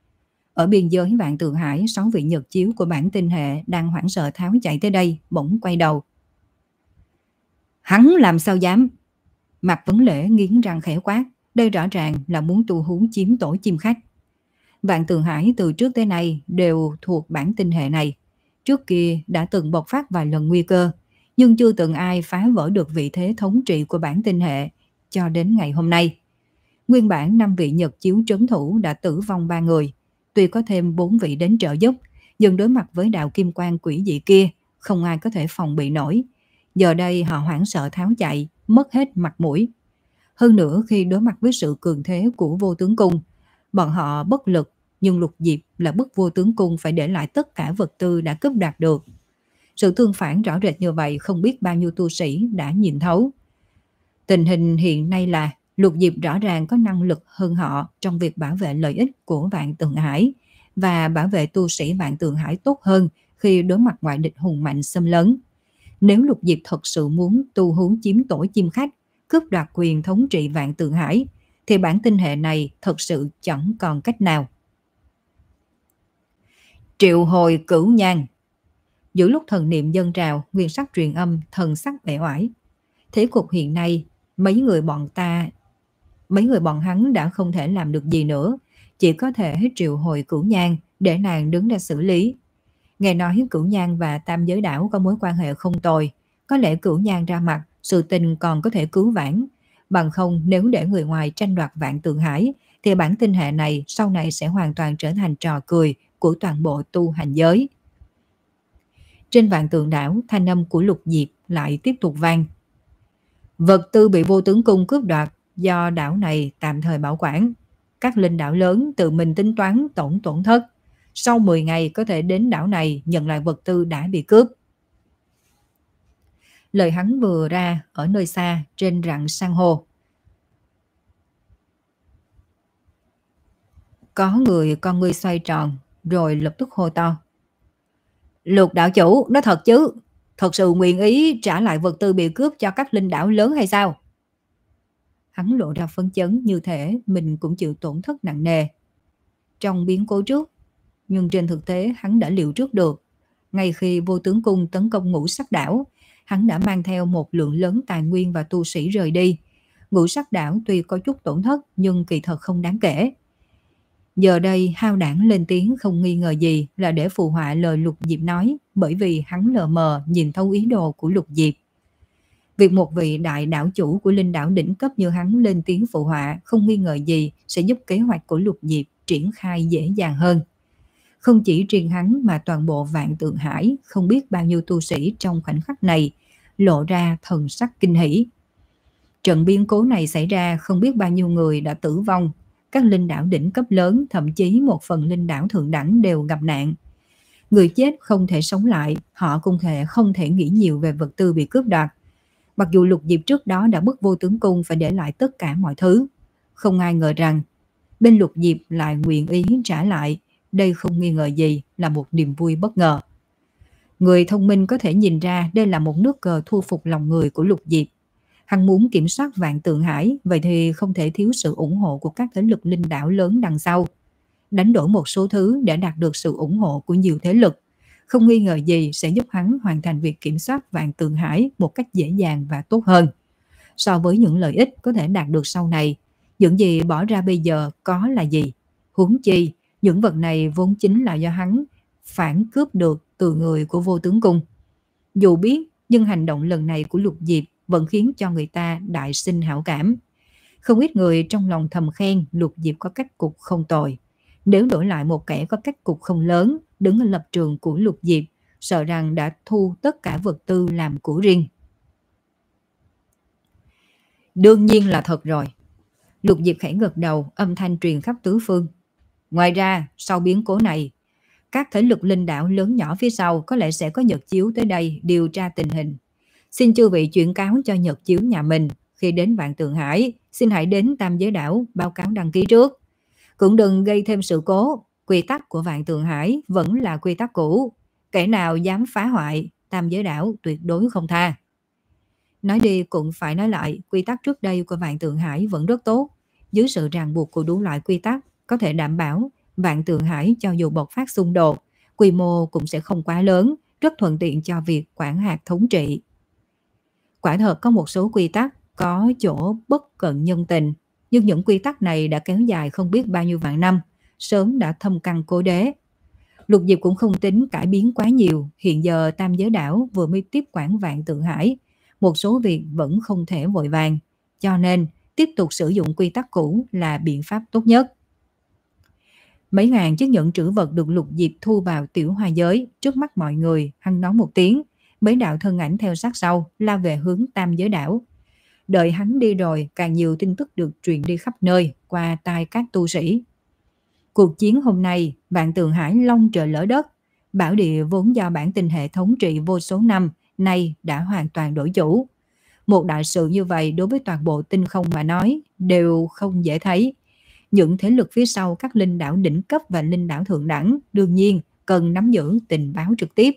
Ở biên giới Vạn Tượng Hải, sáu vị Nhật Chiếu của bản tinh hệ đang hoảng sợ tháo chạy tới đây, bỗng quay đầu. Hắn làm sao dám? Mạc Vấn Lễ nghiến răng khẽ quát, đây rõ ràng là muốn tu hú chiếm tổ chim khách. Vạn Tường Hải từ trước tới nay đều thuộc bản tinh hệ này. Trước kia đã từng bộc phát vài lần nguy cơ, nhưng chưa từng ai phá vỡ được vị thế thống trị của bản tinh hệ cho đến ngày hôm nay. Nguyên bản năm vị Nhật chiếu trấn thủ đã tử vong ba người, tuy có thêm bốn vị đến trợ giúp, nhưng đối mặt với đạo kim quang quỷ dị kia, không ai có thể phòng bị nổi. Giờ đây họ hoảng sợ tháo chạy, mất hết mặt mũi. Hơn nữa khi đối mặt với sự cường thế của Vô Tướng Cung, bọn họ bất lực, nhưng Lục Diệp là bức Vô Tướng Cung phải để lại tất cả vật tư đã cướp đoạt được. Sự tương phản rõ rệt như vậy không biết bao nhiêu tu sĩ đã nhìn thấu. Tình hình hiện nay là Lục Diệp rõ ràng có năng lực hơn họ trong việc bảo vệ lợi ích của Vạn Tường Hải và bảo vệ tu sĩ Vạn Tường Hải tốt hơn khi đối mặt ngoại địch hùng mạnh xâm lấn. Nếu Lục Diệp thật sự muốn tu hú chiếm tổ chim khách, cướp đoạt quyền thống trị Vạn Tường Hải, thì bản tinh hệ này thật sự chẳng còn cách nào. Triệu hồi cửu nhang. Giữa lúc thần niệm dâng trào, nguyên sắc truyền âm, thần sắc uể oải. Thế cục hiện nay, mấy người bọn ta, mấy người bọn hắn đã không thể làm được gì nữa, chỉ có thể triệu hồi cửu nhang để nàng đứng ra xử lý. Nghe nói cửu nhang và Tam Giới Đảo có mối quan hệ không tồi, có lẽ cửu nhang ra mặt, sự tình còn có thể cứu vãn. Bằng không nếu để người ngoài tranh đoạt Vạn Tường Hải, thì bản tinh hệ này sau này sẽ hoàn toàn trở thành trò cười của toàn bộ tu hành giới. Trên Vạn Tường Đảo, thanh âm của Lục Diệp lại tiếp tục vang. Vật tư bị Vô Tướng Cung cướp đoạt do đảo này tạm thời bảo quản. Các linh đảo lớn tự mình tính toán tổng tổn thất. Sau mười ngày có thể đến đảo này nhận lại vật tư đã bị cướp. Lời hắn vừa ra ở nơi xa trên rặng san hô. Có người con ngươi xoay tròn rồi lập tức hô to. Lục đạo chủ, nói thật chứ, thật sự nguyện ý trả lại vật tư bị cướp cho các linh đảo lớn hay sao? Hắn lộ ra phấn chấn như thể mình cũng chịu tổn thất nặng nề trong biến cố trước, nhưng trên thực tế hắn đã liệu trước được. Ngay khi Vô Tướng Cung tấn công Ngũ Sắc Đảo, hắn đã mang theo một lượng lớn tài nguyên và tu sĩ rời đi. Ngũ Sắc Đảo tuy có chút tổn thất nhưng kỳ thật không đáng kể. Giờ đây hao đảng lên tiếng không nghi ngờ gì là để phù họa lời Lục Diệp nói, bởi vì hắn lờ mờ nhìn thấu ý đồ của Lục Diệp. Việc một vị đại đảo chủ của linh đảo đỉnh cấp như hắn lên tiếng phụ họa không nghi ngờ gì sẽ giúp kế hoạch của Lục Diệp triển khai dễ dàng hơn. Không chỉ riêng hắn mà toàn bộ Vạn Tường Hải, không biết bao nhiêu tu sĩ trong khoảnh khắc này lộ ra thần sắc kinh hỉ. Trận biến cố này xảy ra không biết bao nhiêu người đã tử vong. Các linh đảo đỉnh cấp lớn, thậm chí một phần linh đảo thượng đẳng đều gặp nạn. Người chết không thể sống lại, họ cũng thể không thể nghĩ nhiều về vật tư bị cướp đoạt. Mặc dù Lục Diệp trước đó đã bức Vô Tướng Cung phải để lại tất cả mọi thứ, không ai ngờ rằng bên Lục Diệp lại nguyện ý trả lại. Đây không nghi ngờ gì là một niềm vui bất ngờ. Người thông minh có thể nhìn ra đây là một nước cờ thu phục lòng người của Lục Diệp. Hắn muốn kiểm soát Vạn Tường Hải, vậy thì không thể thiếu sự ủng hộ của các thế lực linh đảo lớn đằng sau. Đánh đổi một số thứ để đạt được sự ủng hộ của nhiều thế lực, không nghi ngờ gì sẽ giúp hắn hoàn thành việc kiểm soát Vạn Tường Hải một cách dễ dàng và tốt hơn. So với những lợi ích có thể đạt được sau này, những gì bỏ ra bây giờ có là gì? Huống chi, những vật này vốn chính là do hắn phản cướp được từ người của Vô Tướng Cung. Dù biết, nhưng hành động lần này của Lục Diệp vẫn khiến cho người ta đại sinh hảo cảm. Không ít người trong lòng thầm khen Lục Diệp có cách cục không tồi. Nếu đổi lại một kẻ có cách cục không lớn, đứng ở lập trường của Lục Diệp, sợ rằng đã thu tất cả vật tư làm của riêng. Đương nhiên là thật rồi. Lục Diệp khẽ gật đầu, âm thanh truyền khắp tứ phương. Ngoài ra, sau biến cố này, các thế lực linh đảo lớn nhỏ phía sau có lẽ sẽ có Nhật Chiếu tới đây điều tra tình hình. Xin chư vị chuyển cáo cho Nhật Chiếu nhà mình, khi đến Vạn Tường Hải, xin hãy đến Tam Giới Đảo báo cáo đăng ký trước. Cũng đừng gây thêm sự cố, quy tắc của Vạn Tường Hải vẫn là quy tắc cũ. Kẻ nào dám phá hoại, Tam Giới Đảo tuyệt đối không tha. Nói đi cũng phải nói lại, quy tắc trước đây của Vạn Tường Hải vẫn rất tốt. Dưới sự ràng buộc của đủ loại quy tắc, có thể đảm bảo Vạn Tường Hải cho dù bộc phát xung đột, quy mô cũng sẽ không quá lớn, rất thuận tiện cho việc quản hạt thống trị. Quả thật có một số quy tắc có chỗ bất cận nhân tình, nhưng những quy tắc này đã kéo dài không biết bao nhiêu vạn năm, sớm đã thâm căn cố đế. Lục Diệp cũng không tính cải biến quá nhiều, hiện giờ Tam Giới Đảo vừa mới tiếp quản Vạn Tượng Hải, một số việc vẫn không thể vội vàng, cho nên tiếp tục sử dụng quy tắc cũ là biện pháp tốt nhất. Mấy ngàn chiếc nhẫn trữ vật được Lục Diệp thu vào tiểu hoa giới, trước mắt mọi người, hắn nói một tiếng, mấy đạo thân ảnh theo sát sau, lao về hướng Tam Giới Đảo. Đợi hắn đi rồi, càng nhiều tin tức được truyền đi khắp nơi, qua tai các tu sĩ. Cuộc chiến hôm nay, Vạn Tượng Hải long trời lỡ đất, bảo địa vốn do bản tinh hệ thống trị vô số năm, nay đã hoàn toàn đổi chủ. Một đại sự như vậy đối với toàn bộ tinh không mà nói, đều không dễ thấy. Những thế lực phía sau các linh đảo đỉnh cấp và linh đảo thượng đẳng đương nhiên cần nắm giữ tình báo trực tiếp.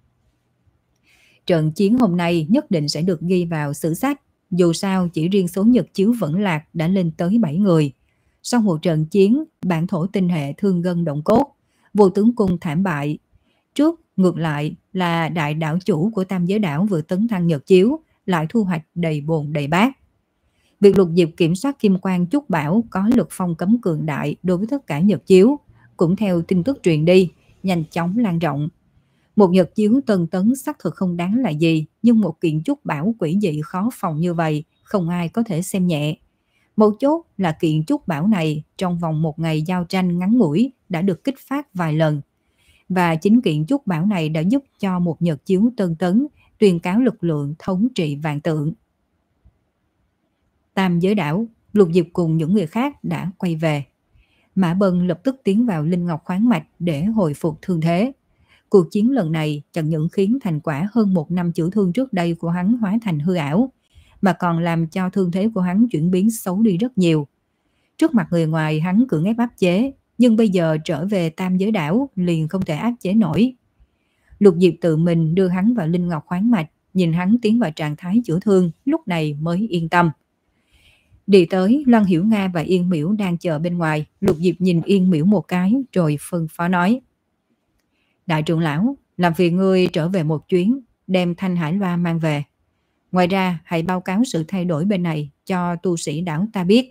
Trận chiến hôm nay nhất định sẽ được ghi vào sử sách, dù sao chỉ riêng số nhật chiếu vẫn lạc đã lên tới bảy người. Sau một trận chiến, bản thổ tinh hệ thương gân động cốt, vô tướng cung thảm bại. Trước ngược lại là đại đảo chủ của Tam Giới Đảo vừa tấn thăng nhật chiếu, lại thu hoạch đầy bồn đầy bát. Việc Lục Diệp kiểm soát kim quang trúc bảo có lực phong cấm cường đại đối với tất cả nhật chiếu, cũng theo tin tức truyền đi, nhanh chóng lan rộng. Một nhật chiếu tân tấn xác thực không đáng là gì, nhưng một kiện trúc bảo quỷ dị khó phòng như vậy, không ai có thể xem nhẹ. Mấu chốt là kiện trúc bảo này trong vòng một ngày giao tranh ngắn ngủi đã được kích phát vài lần. Và chính kiện trúc bảo này đã giúp cho một nhật chiếu tân tấn tuyên cáo lực lượng thống trị vạn tượng. Tam Giới Đảo, Lục Diệp cùng những người khác đã quay về. Mã Bân lập tức tiến vào Linh Ngọc khoáng mạch để hồi phục thương thế. Cuộc chiến lần này chẳng những khiến thành quả hơn một năm chữa thương trước đây của hắn hóa thành hư ảo, mà còn làm cho thương thế của hắn chuyển biến xấu đi rất nhiều. Trước mặt người ngoài hắn cưỡng ép áp chế, nhưng bây giờ trở về Tam Giới Đảo liền không thể áp chế nổi. Lục Diệp tự mình đưa hắn vào Linh Ngọc khoáng mạch, nhìn hắn tiến vào trạng thái chữa thương, lúc này mới yên tâm. Đi tới, Loan Hiểu Nga và Yên Miễu đang chờ bên ngoài. Lục Diệp nhìn Yên Miễu một cái rồi phân phó nói: Đại trưởng lão, làm phiền ngươi trở về một chuyến, đem Thanh Hải Loa mang về. Ngoài ra, hãy báo cáo sự thay đổi bên này cho tu sĩ đảo ta biết.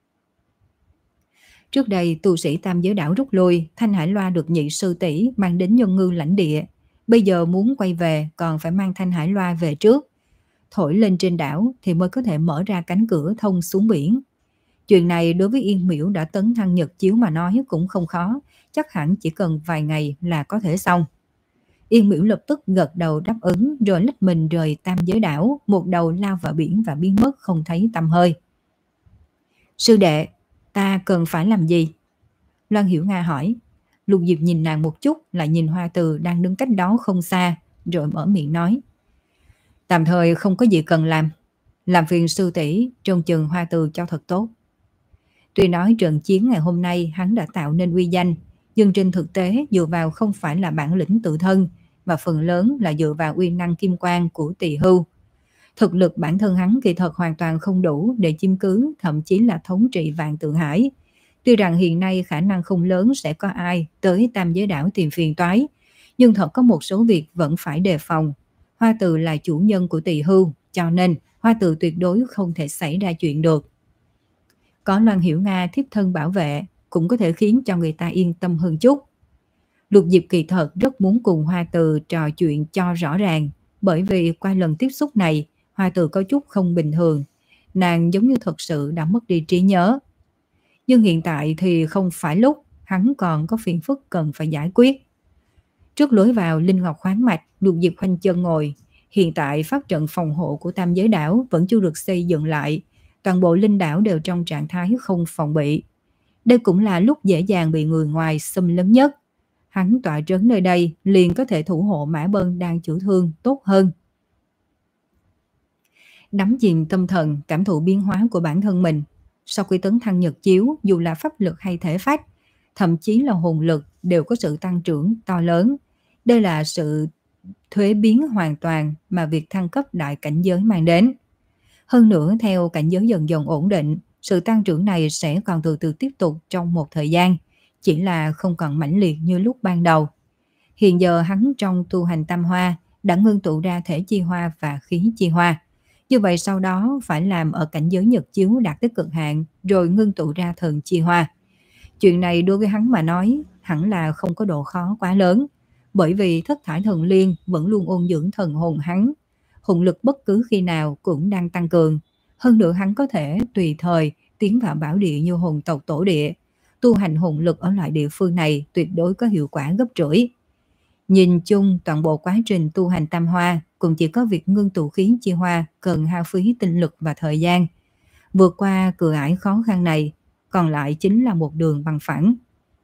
Trước đây, tu sĩ Tam Giới Đảo rút lui, Thanh Hải Loa được nhị sư tỷ mang đến Nhân Ngư lãnh địa. Bây giờ muốn quay về còn phải mang Thanh Hải Loa về trước. Thổi lên trên đảo thì mới có thể mở ra cánh cửa thông xuống biển. Chuyện này đối với Yên Miễu đã tấn thăng nhật chiếu mà nói cũng không khó, chắc hẳn chỉ cần vài ngày là có thể xong. Yên Miễu lập tức gật đầu đáp ứng rồi lách mình rời Tam Giới Đảo, một đầu lao vào biển và biến mất không thấy tăm hơi. Sư đệ, ta cần phải làm gì? Loan Hiểu Nga hỏi. Lục Diệp nhìn nàng một chút, lại nhìn Hoa Từ đang đứng cách đó không xa, rồi mở miệng nói: Tạm thời không có gì cần làm. Làm phiền sư tỷ trông chừng Hoa Từ cho thật tốt. Tuy nói trận chiến ngày hôm nay hắn đã tạo nên uy danh, nhưng trên thực tế dựa vào không phải là bản lĩnh tự thân, mà phần lớn là dựa vào uy năng kim quang của Tỳ Hưu. Thực lực bản thân hắn kỳ thật hoàn toàn không đủ để chiếm cứ, thậm chí là thống trị Vạn Tượng Hải. Tuy rằng hiện nay khả năng không lớn sẽ có ai tới Tam Giới Đảo tìm phiền toái, nhưng thật có một số việc vẫn phải đề phòng. Hoa Từ là chủ nhân của Tỳ Hưu, cho nên Hoa Từ tuyệt đối không thể xảy ra chuyện được. Có Loan Hiểu Nga thiếp thân bảo vệ cũng có thể khiến cho người ta yên tâm hơn chút. Lục Diệp kỳ thật rất muốn cùng Hoa Từ trò chuyện cho rõ ràng, bởi vì qua lần tiếp xúc này, Hoa Từ có chút không bình thường. Nàng giống như thật sự đã mất đi trí nhớ. Nhưng hiện tại thì không phải lúc, hắn còn có phiền phức cần phải giải quyết. Trước lối vào Linh Ngọc khoáng mạch, Lục Diệp khoanh chân ngồi. Hiện tại pháp trận phòng hộ của Tam Giới Đảo vẫn chưa được xây dựng lại. Toàn bộ linh đảo đều trong trạng thái không phòng bị. Đây cũng là lúc dễ dàng bị người ngoài xâm lấn nhất. Hắn tọa trấn nơi đây liền có thể thủ hộ Mã Bân đang chữa thương tốt hơn. Đắm chìm tâm thần, cảm thụ biến hóa của bản thân mình. Sau khi tấn thăng nhật chiếu, dù là pháp lực hay thể phách, thậm chí là hồn lực đều có sự tăng trưởng to lớn. Đây là sự thuế biến hoàn toàn mà việc thăng cấp đại cảnh giới mang đến. Hơn nữa, theo cảnh giới dần dần ổn định, sự tăng trưởng này sẽ còn từ từ tiếp tục trong một thời gian, chỉ là không còn mãnh liệt như lúc ban đầu. Hiện giờ hắn trong tu hành tam hoa đã ngưng tụ ra thể chi hoa và khí chi hoa. Như vậy sau đó phải làm ở cảnh giới nhật chiếu đạt tới cực hạn rồi ngưng tụ ra thần chi hoa. Chuyện này đối với hắn mà nói hẳn là không có độ khó quá lớn, bởi vì thất thải thần liên vẫn luôn ôn dưỡng thần hồn hắn. Hồn lực bất cứ khi nào cũng đang tăng cường. Hơn nữa hắn có thể tùy thời tiến vào bảo địa như hồn tộc tổ địa. Tu hành hồn lực ở loại địa phương này tuyệt đối có hiệu quả gấp rưỡi. Nhìn chung toàn bộ quá trình tu hành tam hoa cũng chỉ có việc ngưng tụ khí chi hoa cần hao phí tinh lực và thời gian. Vượt qua cửa ải khó khăn này, còn lại chính là một đường bằng phẳng.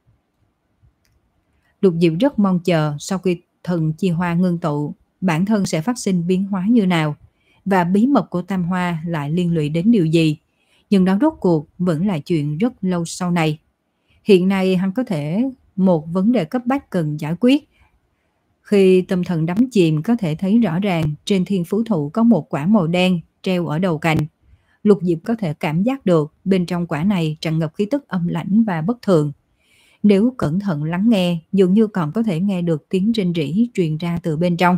Lục Diệp rất mong chờ sau khi thần chi hoa ngưng tụ, bản thân sẽ phát sinh biến hóa như nào, và bí mật của tam hoa lại liên lụy đến điều gì. Nhưng đó rốt cuộc vẫn là chuyện rất lâu sau này. Hiện nay hắn có thể một vấn đề cấp bách cần giải quyết. Khi tâm thần đắm chìm có thể thấy rõ ràng trên thiên phú thụ có một quả màu đen treo ở đầu cành. Lục Diệp có thể cảm giác được bên trong quả này tràn ngập khí tức âm lãnh và bất thường. Nếu cẩn thận lắng nghe, dường như còn có thể nghe được tiếng rên rỉ truyền ra từ bên trong.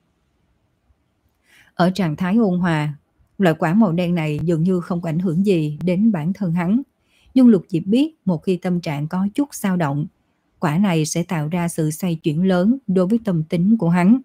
Ở trạng thái ôn hòa, loại quả màu đen này dường như không có ảnh hưởng gì đến bản thân hắn. Nhưng Lục Diệp biết một khi tâm trạng có chút dao động, quả này sẽ tạo ra sự xoay chuyển lớn đối với tâm tính của hắn.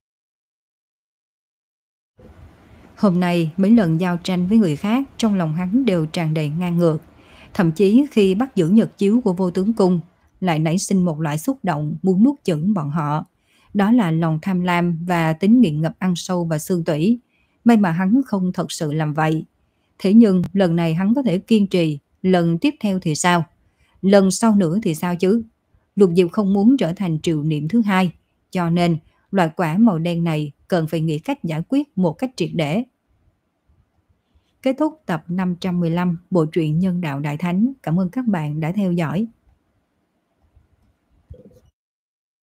Hôm nay mấy lần giao tranh với người khác trong lòng hắn đều tràn đầy ngang ngược. Thậm chí khi bắt giữ nhật chiếu của vô tướng cung lại nảy sinh một loại xúc động muốn nuốt chửng bọn họ. Đó là lòng tham lam và tính nghiện ngập ăn sâu vào xương tủy. May mà hắn không thật sự làm vậy. Thế nhưng lần này hắn có thể kiên trì, lần tiếp theo thì sao? Lần sau nữa thì sao chứ? Lục Diệp không muốn trở thành triệu niệm thứ hai, cho nên loại quả màu đen này cần phải nghĩ cách giải quyết một cách triệt để. Kết thúc tập năm trăm mười lăm bộ truyện Nhân đạo Đại Thánh. Cảm ơn các bạn đã theo dõi.